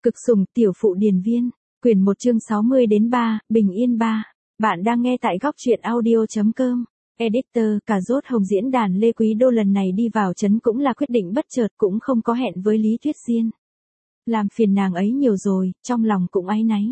Cực sủng tiểu phụ điền viên, quyển 1 chương 60 đến 3, Bình Yên 3. Bạn đang nghe tại góc truyện audio.com. Editor, cà rốt hồng diễn đàn Lê Quý Đô lần này đi vào trấn cũng là quyết định bất chợt, cũng không có hẹn với Lý Tuyết Diên. Làm phiền nàng ấy nhiều rồi, trong lòng cũng áy náy.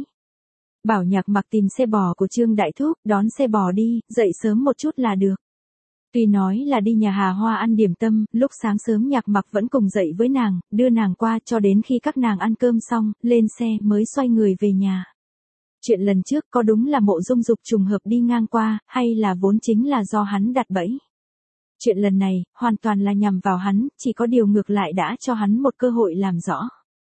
Bảo Nhạc Mặc tìm xe bò của Trương Đại Thúc, đón xe bò đi, dậy sớm một chút là được. Tuy nói là đi nhà Hà Hoa ăn điểm tâm, lúc sáng sớm Nhạc Mặc vẫn cùng dậy với nàng, đưa nàng qua cho đến khi các nàng ăn cơm xong, lên xe mới xoay người về nhà. Chuyện lần trước có đúng là Mộ Dung Dục trùng hợp đi ngang qua, hay là vốn chính là do hắn đặt bẫy? Chuyện lần này, hoàn toàn là nhằm vào hắn, chỉ có điều ngược lại đã cho hắn một cơ hội làm rõ.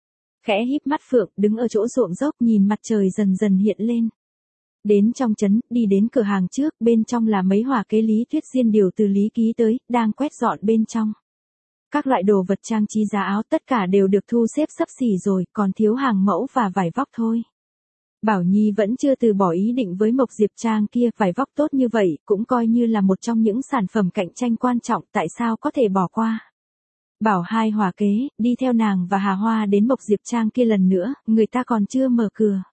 Khẽ híp mắt Phượng, đứng ở chỗ ruộng dốc nhìn mặt trời dần dần hiện lên. Đến trong trấn, đi đến cửa hàng trước, bên trong là mấy hỏa kế Lý Tuyết Diên điều từ Lý Ký tới, đang quét dọn bên trong. Các loại đồ vật trang trí giá áo tất cả đều được thu xếp xấp xỉ rồi, còn thiếu hàng mẫu và vải vóc thôi. Bảo Nhi vẫn chưa từ bỏ ý định với Mộc Diệp Trang kia, vải vóc tốt như vậy, cũng coi như là một trong những sản phẩm cạnh tranh quan trọng, tại sao có thể bỏ qua. Bảo hai hỏa kế, đi theo nàng và Hà Hoa đến Mộc Diệp Trang kia lần nữa, người ta còn chưa mở cửa.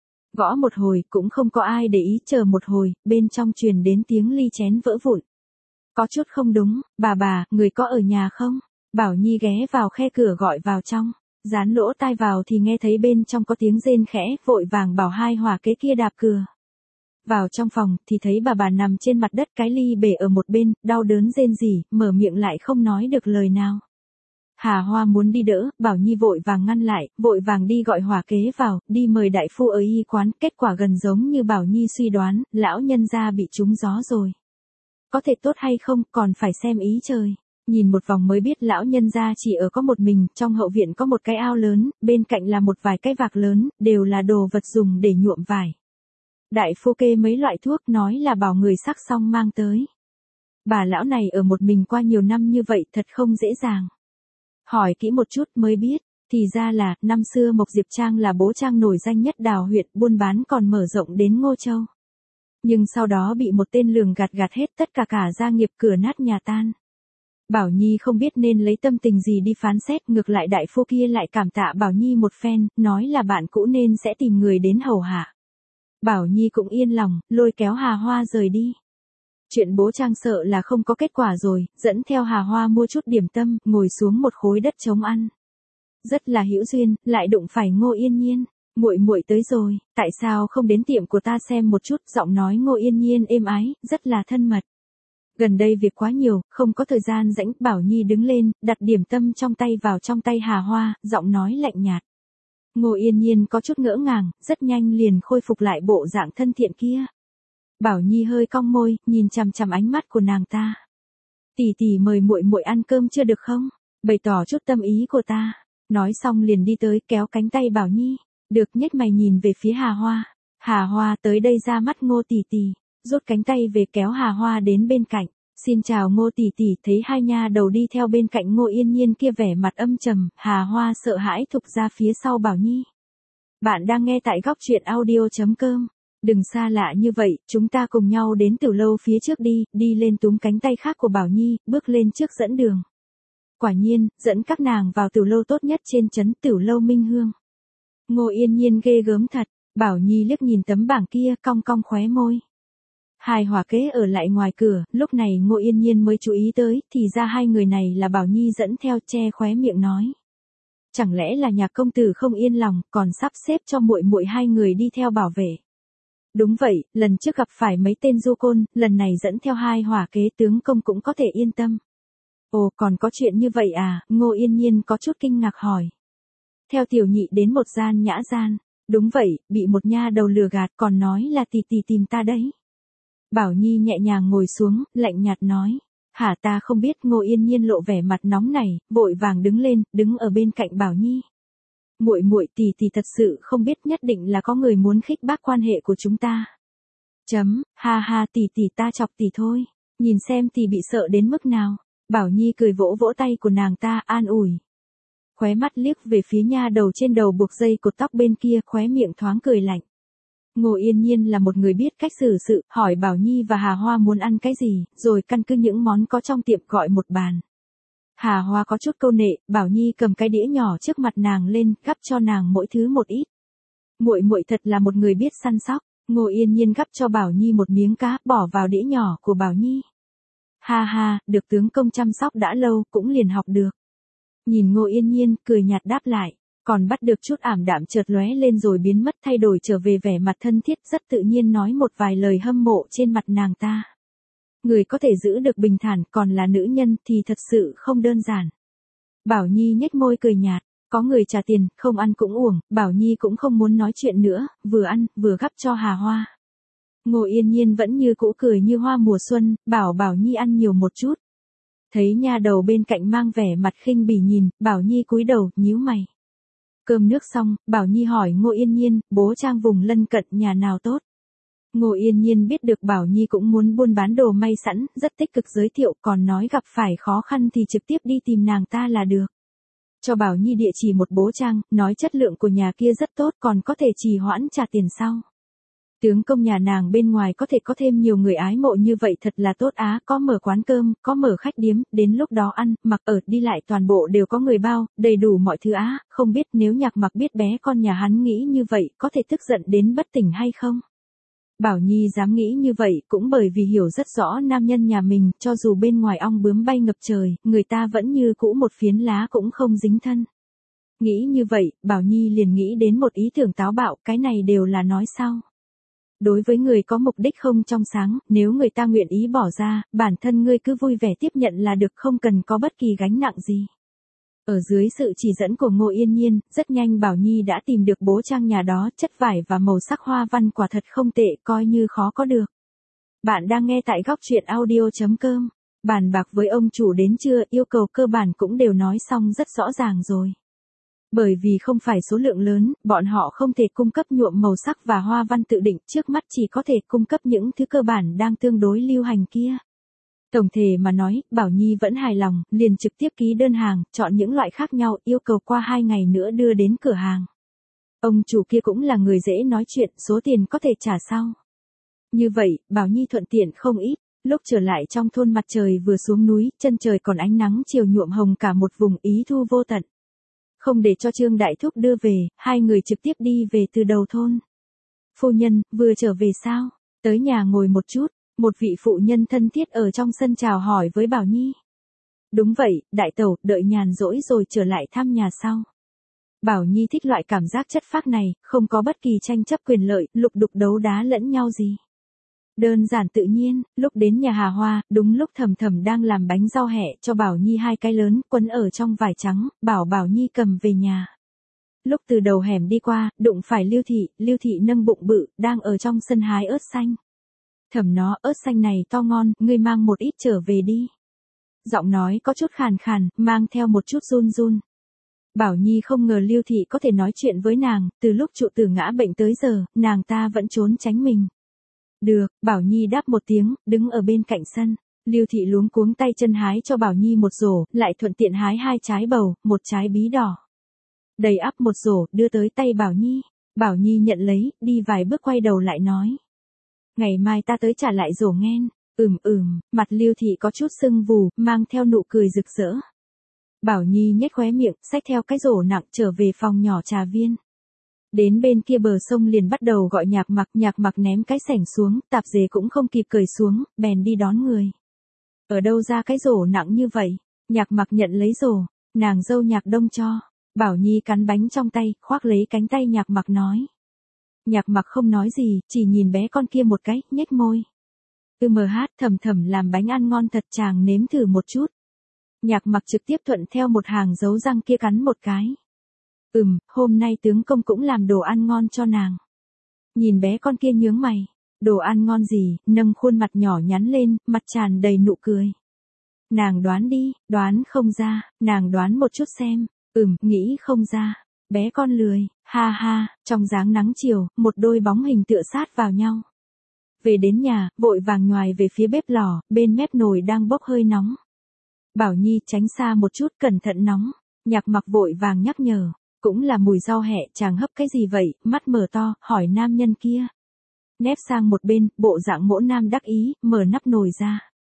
Gõ một hồi, cũng không có ai để ý, chờ một hồi, bên trong truyền đến tiếng ly chén vỡ vụn. Có chút không đúng, bà, người có ở nhà không? Bảo Nhi ghé vào khe cửa gọi vào trong, dán lỗ tai vào thì nghe thấy bên trong có tiếng rên khẽ, vội vàng bảo hai hỏa kế kia đạp cửa. Vào trong phòng, thì thấy bà nằm trên mặt đất, cái ly bể ở một bên, đau đớn rên rỉ, mở miệng lại không nói được lời nào. Hà Hoa muốn đi đỡ, Bảo Nhi vội vàng ngăn lại, vội vàng đi gọi hỏa kế vào, đi mời đại phu ở y quán, kết quả gần giống như Bảo Nhi suy đoán, lão nhân gia bị trúng gió rồi. Có thể tốt hay không, còn phải xem ý trời. Nhìn một vòng mới biết lão nhân gia chỉ ở có một mình, trong hậu viện có một cái ao lớn, bên cạnh là một vài cái vạc lớn, đều là đồ vật dùng để nhuộm vải. Đại phu kê mấy loại thuốc, nói là bảo người sắc xong mang tới. Bà lão này ở một mình qua nhiều năm như vậy thật không dễ dàng. Hỏi kỹ một chút mới biết, thì ra là, năm xưa Mộc Diệp Trang là bố trang nổi danh nhất Đào huyện, buôn bán còn mở rộng đến Ngô Châu. Nhưng sau đó bị một tên lường gạt hết tất cả gia nghiệp, cửa nát nhà tan. Bảo Nhi không biết nên lấy tâm tình gì đi phán xét, ngược lại đại phu kia lại cảm tạ Bảo Nhi một phen, nói là bạn cũ nên sẽ tìm người đến hầu hạ. Bảo Nhi cũng yên lòng, lôi kéo Hà Hoa rời đi. Chuyện bố trang sợ là không có kết quả rồi, dẫn theo Hà Hoa mua chút điểm tâm, ngồi xuống một khối đất trống ăn. Rất là hữu duyên, lại đụng phải Ngô Yên Nhiên. Muội tới rồi, tại sao không đến tiệm của ta xem một chút? Giọng nói Ngô Yên Nhiên êm ái, rất là thân mật. Gần đây việc quá nhiều, không có thời gian rảnh. Bảo Nhi đứng lên, đặt điểm tâm trong tay vào trong tay Hà Hoa, giọng nói lạnh nhạt. Ngô Yên Nhiên có chút ngỡ ngàng, rất nhanh liền khôi phục lại bộ dạng thân thiện kia. Bảo Nhi hơi cong môi, nhìn chằm chằm ánh mắt của nàng ta. Tỷ mời muội ăn cơm chưa được không? Bày tỏ chút tâm ý của ta. Nói xong liền đi tới, kéo cánh tay Bảo Nhi. Được, nhếch mày nhìn về phía Hà Hoa. Hà Hoa tới đây ra mắt Ngô tỷ, rút cánh tay về kéo Hà Hoa đến bên cạnh. Xin chào Ngô tỷ, thấy hai nha đầu đi theo bên cạnh Ngô Yên Nhiên kia vẻ mặt âm trầm, Hà Hoa sợ hãi thụt ra phía sau Bảo Nhi. Bạn đang nghe tại góc truyện audio.com. Đừng xa lạ như vậy, chúng ta cùng nhau đến tiểu lâu phía trước đi lên túm cánh tay khác của Bảo Nhi, bước lên trước dẫn đường. Quả nhiên, dẫn các nàng vào tiểu lâu tốt nhất trên trấn, tiểu lâu Minh Hương. Ngô Yên Nhiên ghê gớm thật, Bảo Nhi liếc nhìn tấm bảng kia, cong khóe môi. Hai hỏa kế ở lại ngoài cửa, lúc này Ngô Yên Nhiên mới chú ý tới, thì ra hai người này là Bảo Nhi dẫn theo, che khóe miệng nói. Chẳng lẽ là Nhạc công tử không yên lòng, còn sắp xếp cho muội hai người đi theo bảo vệ. Đúng vậy, lần trước gặp phải mấy tên du côn, lần này dẫn theo hai hỏa kế tướng công cũng có thể yên tâm. Ồ, còn có chuyện như vậy à? Ngô Yên Nhiên có chút kinh ngạc hỏi. Theo tiểu nhị đến một gian nhã gian. Đúng vậy, bị một nha đầu lừa gạt, còn nói là tỷ tìm ta đấy. Bảo Nhi nhẹ nhàng ngồi xuống, lạnh nhạt nói. Hả, ta không biết. Ngô Yên Nhiên lộ vẻ mặt nóng này, vội vàng đứng lên, đứng ở bên cạnh Bảo Nhi. Muội tỷ thật sự không biết, nhất định là có người muốn khích bác quan hệ của chúng ta. Ha tỷ ta chọc tỷ thôi, nhìn xem tỷ bị sợ đến mức nào. Bảo Nhi cười vỗ tay của nàng ta, an ủi. Khóe mắt liếc về phía nha đầu trên đầu buộc dây cột tóc bên kia, khóe miệng thoáng cười lạnh. Ngô Yên Nhiên là một người biết cách xử sự, hỏi Bảo Nhi và Hà Hoa muốn ăn cái gì, rồi căn cứ những món có trong tiệm gọi một bàn. Hà Hoa có chút câu nệ, Bảo Nhi cầm cái đĩa nhỏ trước mặt nàng lên, gắp cho nàng mỗi thứ một ít. Muội muội thật là một người biết săn sóc. Ngô Yên Nhiên gắp cho Bảo Nhi một miếng cá, bỏ vào đĩa nhỏ của Bảo Nhi. Ha ha, được tướng công chăm sóc đã lâu, cũng liền học được. Nhìn Ngô Yên Nhiên, cười nhạt đáp lại, còn bắt được chút ảm đạm chợt lóe lên rồi biến mất, thay đổi trở về vẻ mặt thân thiết, rất tự nhiên nói một vài lời hâm mộ trên mặt nàng ta. Người có thể giữ được bình thản, còn là nữ nhân thì thật sự không đơn giản. Bảo Nhi nhếch môi cười nhạt, có người trả tiền, không ăn cũng uổng, Bảo Nhi cũng không muốn nói chuyện nữa, vừa ăn, vừa gắp cho Hà Hoa. Ngô Yên Nhiên vẫn như cũ cười như hoa mùa xuân, bảo Bảo Nhi ăn nhiều một chút. Thấy nha đầu bên cạnh mang vẻ mặt khinh bỉ nhìn, Bảo Nhi cúi đầu, nhíu mày. Cơm nước xong, Bảo Nhi hỏi Ngô Yên Nhiên, bố Trang vùng lân cận nhà nào tốt. Ngô Yên Nhiên biết được Bảo Nhi cũng muốn buôn bán đồ may sẵn, rất tích cực giới thiệu, còn nói gặp phải khó khăn thì trực tiếp đi tìm nàng ta là được. Cho Bảo Nhi địa chỉ một bố Trang, nói chất lượng của nhà kia rất tốt, còn có thể trì hoãn trả tiền sau. Tướng công nhà nàng bên ngoài có thể có thêm nhiều người ái mộ như vậy thật là tốt á, có mở quán cơm, có mở khách điếm, đến lúc đó ăn, mặc ở, đi lại toàn bộ đều có người bao, đầy đủ mọi thứ á, không biết nếu Nhạc Mặc biết bé con nhà hắn nghĩ như vậy, có thể tức giận đến bất tỉnh hay không? Bảo Nhi dám nghĩ như vậy cũng bởi vì hiểu rất rõ nam nhân nhà mình, cho dù bên ngoài ong bướm bay ngập trời, người ta vẫn như cũ một phiến lá cũng không dính thân. Nghĩ như vậy, Bảo Nhi liền nghĩ đến một ý tưởng táo bạo, cái này đều là nói sau. Đối với người có mục đích không trong sáng, nếu người ta nguyện ý bỏ ra, bản thân ngươi cứ vui vẻ tiếp nhận là được, không cần có bất kỳ gánh nặng gì. Ở dưới sự chỉ dẫn của Ngô Yên Nhiên, rất nhanh Bảo Nhi đã tìm được bố Trang nhà đó, chất vải và màu sắc hoa văn quả thật không tệ, coi như khó có được. Bạn đang nghe tại góc truyện audio.com. Bàn bạc với ông chủ đến chưa, yêu cầu cơ bản cũng đều nói xong rất rõ ràng rồi. Bởi vì không phải số lượng lớn, bọn họ không thể cung cấp nhuộm màu sắc và hoa văn tự định, trước mắt chỉ có thể cung cấp những thứ cơ bản đang tương đối lưu hành kia. Tổng thể mà nói, Bảo Nhi vẫn hài lòng, liền trực tiếp ký đơn hàng, chọn những loại khác nhau, yêu cầu qua 2 ngày nữa đưa đến cửa hàng. Ông chủ kia cũng là người dễ nói chuyện, số tiền có thể trả sau. Như vậy, Bảo Nhi thuận tiện không ít. Lúc trở lại trong thôn mặt trời vừa xuống núi, chân trời còn ánh nắng chiều nhuộm hồng cả một vùng, ý thu vô tận. Không để cho Trương Đại Thúc đưa về, hai người trực tiếp đi về từ đầu thôn. Phu nhân, vừa trở về sao? Tới nhà ngồi một chút, một vị phụ nhân thân thiết ở trong sân chào hỏi với Bảo Nhi. Đúng vậy, đại tẩu, đợi nhàn rỗi rồi trở lại thăm nhà sau. Bảo Nhi thích loại cảm giác chất phác này, không có bất kỳ tranh chấp quyền lợi, lục đục đấu đá lẫn nhau gì. Đơn giản tự nhiên, lúc đến nhà Hà Hoa, đúng lúc Thầm Thầm đang làm bánh rau hẹ cho Bảo Nhi 2 cái lớn, quấn ở trong vải trắng, Bảo Nhi cầm về nhà. Lúc từ đầu hẻm đi qua, đụng phải Lưu Thị nâng bụng bự, đang ở trong sân hái ớt xanh. Thầm nó, ớt xanh này to ngon, ngươi mang một ít trở về đi. Giọng nói có chút khàn khàn, mang theo một chút run run. Bảo Nhi không ngờ Lưu Thị có thể nói chuyện với nàng, từ lúc trụ tử ngã bệnh tới giờ, nàng ta vẫn trốn tránh mình. Được, Bảo Nhi đáp một tiếng, đứng ở bên cạnh sân. Lưu Thị luống cuống tay chân hái cho Bảo Nhi một rổ, lại thuận tiện hái 2 trái bầu, 1 trái bí đỏ. Đầy ắp một rổ, đưa tới tay Bảo Nhi. Bảo Nhi nhận lấy, đi vài bước quay đầu lại nói. Ngày mai ta tới trả lại rổ nghen. Mặt Lưu Thị có chút sưng vù, mang theo nụ cười rực rỡ. Bảo Nhi nhếch khóe miệng, xách theo cái rổ nặng trở về phòng nhỏ trà viên. Đến bên kia bờ sông liền bắt đầu gọi Nhạc Mặc ném cái xẻng xuống, tạp dề cũng không kịp cởi xuống, bèn đi đón người. Ở đâu ra cái rổ nặng như vậy? Nhạc Mặc nhận lấy rổ, nàng dâu Nhạc Đông cho. Bảo Nhi cắn bánh trong tay, khoác lấy cánh tay Nhạc Mặc nói. Nhạc Mặc không nói gì, chỉ nhìn bé con kia một cái, nhếch môi. Thầm làm bánh ăn ngon thật, chàng nếm thử một chút. Nhạc Mặc trực tiếp thuận theo một hàng dấu răng kia cắn một cái. Hôm nay tướng công cũng làm đồ ăn ngon cho nàng. Nhìn bé con kia nhướng mày. Đồ ăn ngon gì, nâng khuôn mặt nhỏ nhắn lên, mặt tràn đầy nụ cười. Nàng đoán đi, đoán không ra, nàng đoán một chút xem. Nghĩ không ra. Bé con lười, ha ha, trong dáng nắng chiều, một đôi bóng hình tựa sát vào nhau. Về đến nhà, vội vàng nhoài về phía bếp lò, bên mép nồi đang bốc hơi nóng. Bảo Nhi tránh xa một chút, cẩn thận nóng. Nhạc Mặc vội vàng nhắc nhở. Cũng là mùi rau hẹ, chàng hấp cái gì vậy, mắt mở to, hỏi nam nhân kia. Nép sang một bên, bộ dạng mỗ nam đắc ý, mở nắp nồi ra.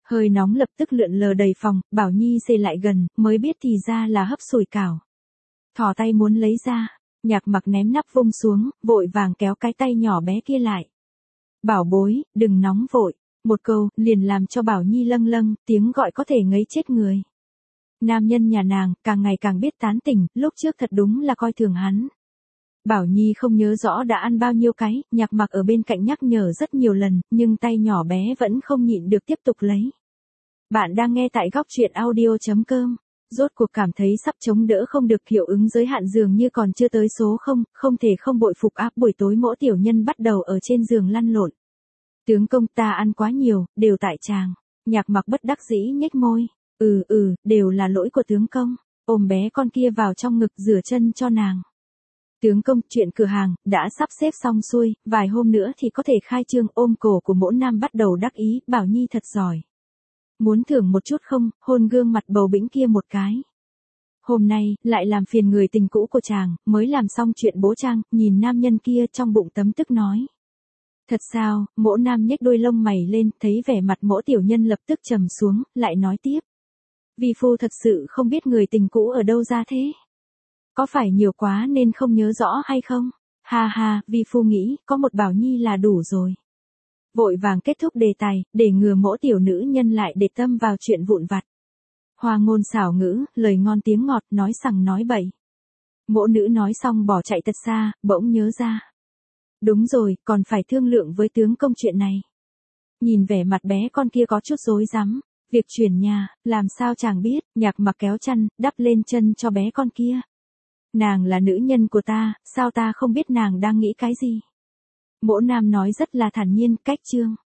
Hơi nóng lập tức lượn lờ đầy phòng, Bảo Nhi xê lại gần, mới biết thì ra là hấp sủi cảo. Thò tay muốn lấy ra, Nhạc Mặc ném nắp vung xuống, vội vàng kéo cái tay nhỏ bé kia lại. Bảo bối, đừng nóng vội. Một câu, liền làm cho Bảo Nhi lâng lâng, tiếng gọi có thể ngấy chết người. Nam nhân nhà nàng, càng ngày càng biết tán tỉnh, lúc trước thật đúng là coi thường hắn. Bảo Nhi không nhớ rõ đã ăn bao nhiêu cái, Nhạc Mặc ở bên cạnh nhắc nhở rất nhiều lần, nhưng tay nhỏ bé vẫn không nhịn được tiếp tục lấy. Bạn đang nghe tại góc truyện audio.com. Rốt cuộc cảm thấy sắp chống đỡ không được, hiệu ứng giới hạn dường như còn chưa tới số 0, không thể không bội phục áp. Buổi tối Mỗ tiểu nhân bắt đầu ở trên giường lăn lộn. Tướng công, ta ăn quá nhiều, đều tại chàng. Nhạc Mặc bất đắc dĩ nhếch môi. Đều là lỗi của tướng công. Ôm bé con kia vào trong ngực rửa chân cho nàng. Tướng công, chuyện cửa hàng đã sắp xếp xong xuôi, vài hôm nữa thì có thể khai trương. Ôm cổ của Mỗ Nam bắt đầu đắc ý, Bảo Nhi thật giỏi. Muốn thưởng một chút không, hôn gương mặt bầu bĩnh kia một cái. Hôm nay, lại làm phiền người tình cũ của chàng, mới làm xong chuyện bố trang, nhìn nam nhân kia trong bụng tấm tức nói. Thật sao? Mỗ Nam nhếch đôi lông mày lên, thấy vẻ mặt Mỗ tiểu nhân lập tức trầm xuống, lại nói tiếp. Vi phu thật sự không biết người tình cũ ở đâu ra thế. Có phải nhiều quá nên không nhớ rõ hay không? Ha ha, vi phu nghĩ, có một Bảo Nhi là đủ rồi. Vội vàng kết thúc đề tài, để ngừa Mỗ tiểu nữ nhân lại để tâm vào chuyện vụn vặt. Hoa ngôn xảo ngữ, lời ngon tiếng ngọt, nói sằng nói bậy. Mỗ nữ nói xong bỏ chạy thật xa, bỗng nhớ ra. Đúng rồi, còn phải thương lượng với tướng công chuyện này. Nhìn vẻ mặt bé con kia có chút rối rắm. Việc chuyển nhà, làm sao chàng biết? Nhạc Mặc kéo chăn, đắp lên chân cho bé con kia. Nàng là nữ nhân của ta, sao ta không biết nàng đang nghĩ cái gì? Mỗ Nam nói rất là thản nhiên, cách chương.